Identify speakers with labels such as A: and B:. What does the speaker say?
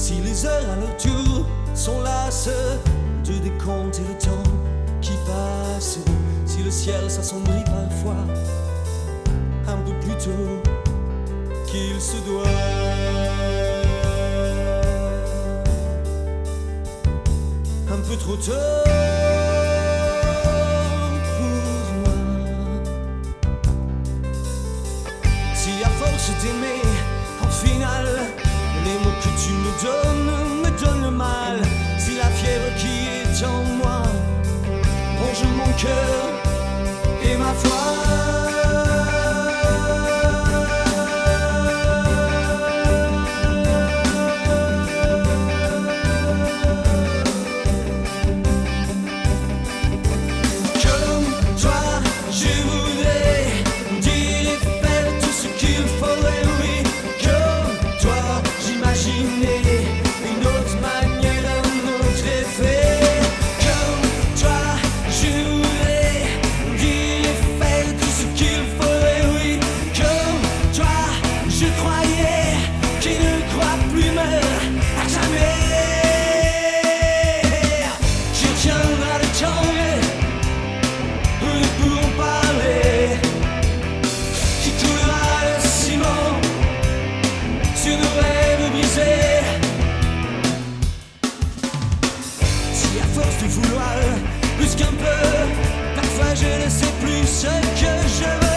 A: Si les heures à leur tour sont lasses de décompter le temps qui passe, si le ciel s'assombrit parfois un peu plus tôt qu'il se doit, un peu trop tôt pour moi. Si à force d'aimer, en final, les mots que tu me donnent le mal. Si la fièvre qui est en moi ronge mon cœur et ma foi, vouloir plus qu'un peu, parfois je ne sais plus ce que je veux.